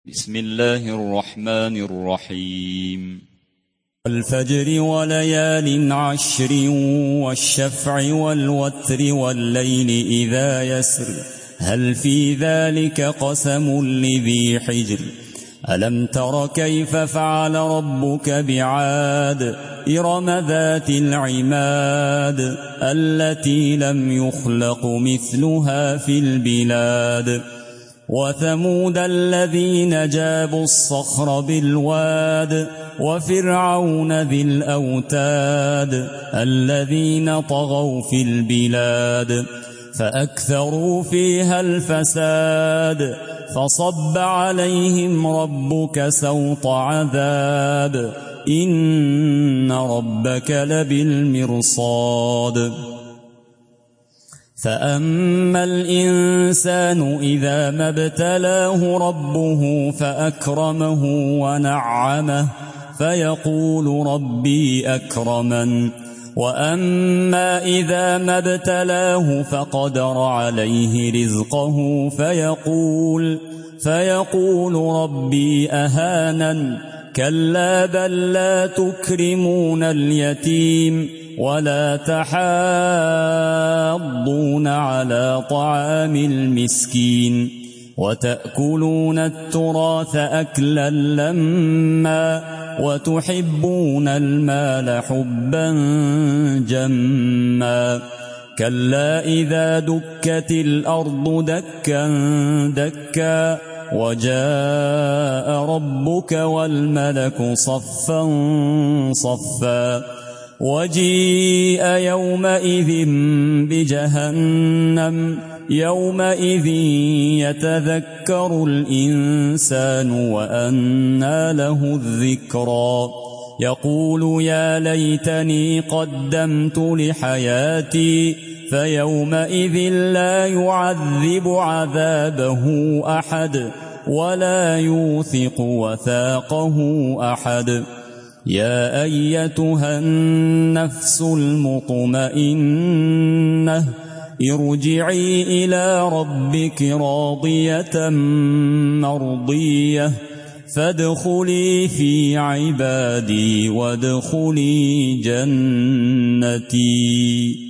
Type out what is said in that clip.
بسم الله الرحمن الرحيم والفجر وليال عشر والشفع والوتر والليل إذا يسر هل في ذلك قسم لذي حجر ألم تر كيف فعل ربك بعاد إرم ذات العماد التي لم يخلق مثلها في البلاد وثمود الذين جابوا الصخر بالواد وفرعون ذي الأوتاد الذين طغوا في البلاد فأكثروا فيها الفساد فصب عليهم ربك سوط عذاب إن ربك لبالمرصاد فأما الإنسان إذا ما ابتلاه ربه فأكرمه ونعمه فيقول ربي أكرمن وأما إذا ما ابتلاه فقدر عليه رزقه فيقول ربي أهانن كلا بل لا تكرمون اليتيم ولا تحاضون على طعام المسكين وتأكلون التراث أكلا لما وتحبون المال حبا جما كلا إذا دكت الأرض دكا دكا وجاء ربك والملك صفا صفا وجيء يومئذ بجهنم يومئذ يتذكر الإنسان وأنى له الذكرى يقول يا ليتني قدمت لحياتي فيومئذ لا يعذب عذابه أحد ولا يوثق وثاقه أحد يا أيتها النفس المطمئنة ارجعي إلى ربك راضية مرضية فادخلي في عبادي وادخلي جنتي.